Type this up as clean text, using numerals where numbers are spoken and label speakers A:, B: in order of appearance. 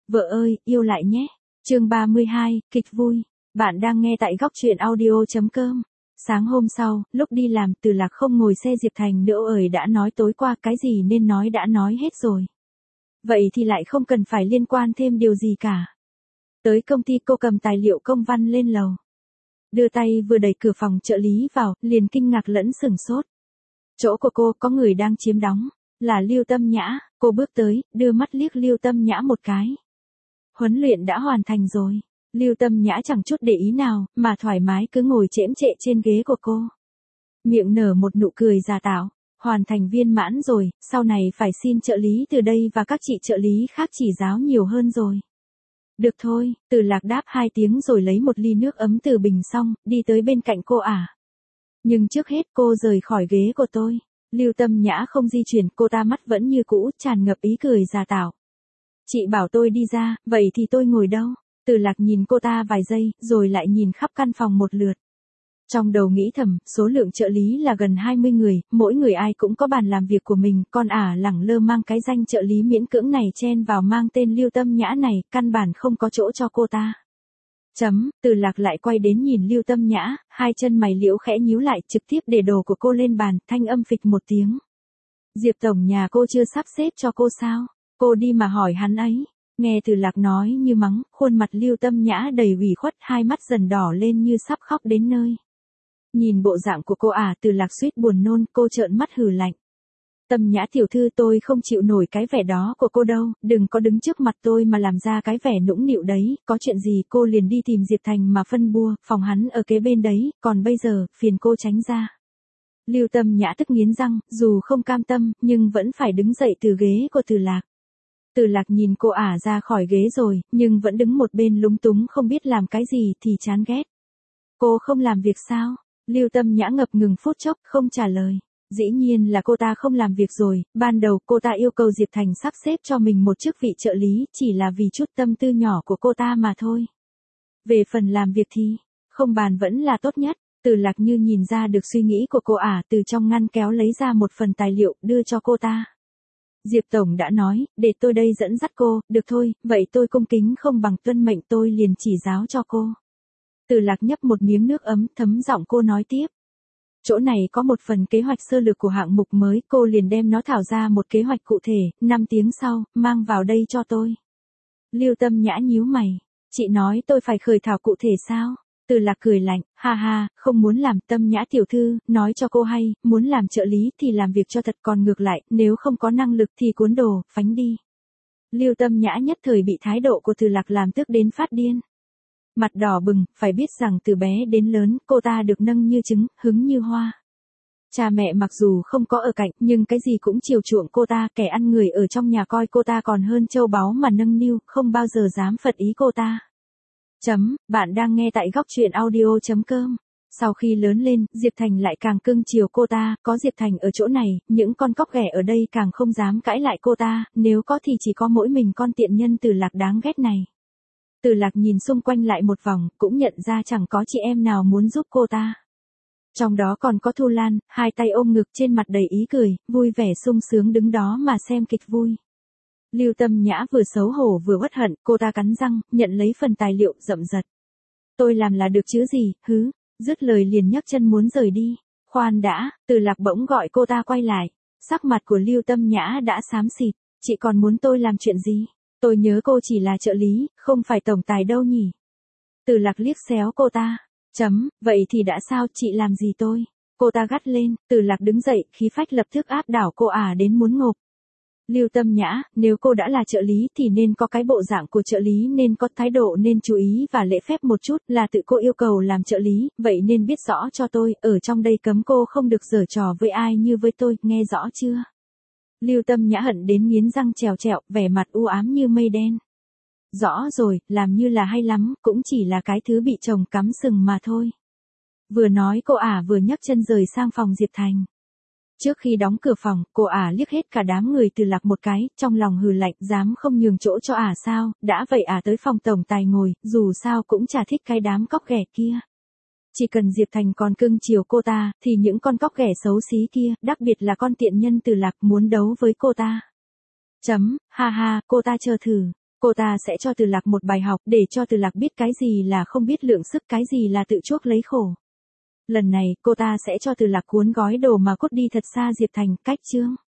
A: Vợ ơi, yêu lại nhé. Chương 32, kịch vui. Bạn đang nghe tại góc truyện audio.com. Sáng hôm sau, lúc đi làm, Từ Lạc không ngồi xe Diệp Thành nữa đã nói tối qua cái gì nên nói đã nói hết rồi. Vậy thì lại không cần phải liên quan thêm điều gì cả. Tới công ty cô cầm tài liệu công văn lên lầu. Đưa tay vừa đẩy cửa phòng trợ lý vào, liền kinh ngạc lẫn sửng sốt. Chỗ của cô có người đang chiếm đóng, là Lưu Tâm Nhã. Cô bước tới, đưa mắt liếc Lưu Tâm Nhã một cái. Huấn luyện đã hoàn thành rồi. Lưu Tâm Nhã chẳng chút để ý nào, mà thoải mái cứ ngồi chễm chệ trên ghế của cô. Miệng nở một nụ cười giả tạo. Hoàn thành viên mãn rồi, sau này phải xin trợ lý từ đây và các chị trợ lý khác chỉ giáo nhiều hơn rồi. Được thôi, Từ Lạc đáp 2 tiếng rồi lấy một ly nước ấm từ bình xong, đi tới bên cạnh cô ả. Nhưng trước hết cô rời khỏi ghế của tôi. Lưu Tâm Nhã không di chuyển, cô ta mắt vẫn như cũ, tràn ngập ý cười giả tạo. Chị bảo tôi đi ra, vậy thì tôi ngồi đâu? Từ Lạc nhìn cô ta vài giây, rồi lại nhìn khắp căn phòng một lượt. Trong đầu nghĩ thầm, số lượng trợ lý là gần 20 người, mỗi người ai cũng có bàn làm việc của mình, con ả lẳng lơ mang cái danh trợ lý miễn cưỡng này chen vào mang tên Lưu Tâm Nhã này, căn bản không có chỗ cho cô ta. Từ Lạc lại quay đến nhìn Lưu Tâm Nhã, hai chân mày liễu khẽ nhíu lại, trực tiếp để đồ của cô lên bàn, thanh âm phịch một tiếng. Diệp tổng nhà cô chưa sắp xếp cho cô sao? Cô đi mà hỏi hắn ấy. Nghe Từ Lạc nói như mắng, khuôn mặt Lưu Tâm Nhã đầy ủy khuất, hai mắt dần đỏ lên như sắp khóc đến nơi. Nhìn bộ dạng của cô Từ Lạc suýt buồn nôn, cô trợn mắt hừ lạnh. Tâm Nhã tiểu thư, tôi không chịu nổi cái vẻ đó của cô đâu, đừng có đứng trước mặt tôi mà làm ra cái vẻ nũng nịu đấy, có chuyện gì cô liền đi tìm Diệp Thành mà phân bua, phòng hắn ở kế bên đấy, còn bây giờ, phiền cô tránh ra. Lưu Tâm Nhã tức nghiến răng, dù không cam tâm, nhưng vẫn phải đứng dậy từ ghế của Từ Lạc. Từ Lạc nhìn cô ra khỏi ghế rồi, nhưng vẫn đứng một bên lúng túng không biết làm cái gì thì chán ghét. Cô không làm việc sao? Lưu Tâm Nhã ngập ngừng phút chốc, không trả lời. Dĩ nhiên là cô ta không làm việc rồi, ban đầu cô ta yêu cầu Diệp Thành sắp xếp cho mình một chức vị trợ lý, chỉ là vì chút tâm tư nhỏ của cô ta mà thôi. Về phần làm việc thì, không bàn vẫn là tốt nhất. Từ Lạc như nhìn ra được suy nghĩ của cô từ trong ngăn kéo lấy ra một phần tài liệu, đưa cho cô ta. Diệp tổng đã nói, để tôi đây dẫn dắt cô, được thôi, vậy tôi cung kính không bằng tuân mệnh, tôi liền chỉ giáo cho cô. Từ Lạc nhấp một miếng nước ấm, thấm giọng cô nói tiếp. Chỗ này có một phần kế hoạch sơ lược của hạng mục mới, cô liền đem nó thảo ra một kế hoạch cụ thể, 5 tiếng sau, mang vào đây cho tôi. Lưu Tâm Nhã nhíu mày, chị nói tôi phải khởi thảo cụ thể sao? Từ Lạc cười lạnh, ha ha, không muốn làm. Tâm Nhã tiểu thư, nói cho cô hay, muốn làm trợ lý thì làm việc cho thật, còn ngược lại, nếu không có năng lực thì cuốn đồ, phánh đi. Lưu Tâm Nhã nhất thời bị thái độ của Từ Lạc làm tức đến phát điên. Mặt đỏ bừng, phải biết rằng từ bé đến lớn, cô ta được nâng như trứng, hứng như hoa. Cha mẹ mặc dù không có ở cạnh, nhưng cái gì cũng chiều chuộng cô ta, kẻ ăn người ở trong nhà coi cô ta còn hơn châu báu mà nâng niu, không bao giờ dám phật ý cô ta. Bạn đang nghe tại góc truyện audio.com. Sau khi lớn lên, Diệp Thành lại càng cưng chiều cô ta, có Diệp Thành ở chỗ này, những con cóc ghẻ ở đây càng không dám cãi lại cô ta, nếu có thì chỉ có mỗi mình con tiện nhân Từ Lạc đáng ghét này. Từ Lạc nhìn xung quanh lại một vòng, cũng nhận ra chẳng có chị em nào muốn giúp cô ta. Trong đó còn có Thu Lan, hai tay ôm ngực trên mặt đầy ý cười, vui vẻ sung sướng đứng đó mà xem kịch vui. Lưu Tâm Nhã vừa xấu hổ vừa uất hận, cô ta cắn răng, nhận lấy phần tài liệu, rậm rật. Tôi làm là được chứ gì, hứ, dứt lời liền nhấc chân muốn rời đi. Khoan đã, Từ Lạc bỗng gọi cô ta quay lại. Sắc mặt của Lưu Tâm Nhã đã xám xịt, chị còn muốn tôi làm chuyện gì? Tôi nhớ cô chỉ là trợ lý, không phải tổng tài đâu nhỉ? Từ Lạc liếc xéo cô ta. Vậy thì đã sao, chị làm gì tôi? Cô ta gắt lên, Từ Lạc đứng dậy, khí phách lập tức áp đảo cô đến muốn ngộp. Lưu Tâm Nhã, nếu cô đã là trợ lý thì nên có cái bộ dạng của trợ lý, nên có thái độ, nên chú ý và lễ phép một chút, là tự cô yêu cầu làm trợ lý, vậy nên biết rõ cho tôi, ở trong đây cấm cô không được giở trò với ai như với tôi, nghe rõ chưa? Lưu Tâm Nhã hận đến nghiến răng trèo trẹo, vẻ mặt u ám như mây đen. Rõ rồi, làm như là hay lắm, cũng chỉ là cái thứ bị chồng cắm sừng mà thôi. Vừa nói cô vừa nhấc chân rời sang phòng Diệp Thành. Trước khi đóng cửa phòng, cô liếc hết cả đám người Từ Lạc một cái, trong lòng hừ lạnh, dám không nhường chỗ cho sao, đã vậy tới phòng tổng tài ngồi, dù sao cũng chả thích cái đám cóc ghẻ kia. Chỉ cần Diệp Thành còn cưng chiều cô ta, thì những con cóc ghẻ xấu xí kia, đặc biệt là con tiện nhân Từ Lạc muốn đấu với cô ta. Ha ha, cô ta chờ thử. Cô ta sẽ cho Từ Lạc một bài học để cho Từ Lạc biết cái gì là không biết lượng sức, cái gì là tự chuốc lấy khổ. Lần này, cô ta sẽ cho Từ Lạc cuốn gói đồ mà cút đi thật xa Diệp Thành, cách chương.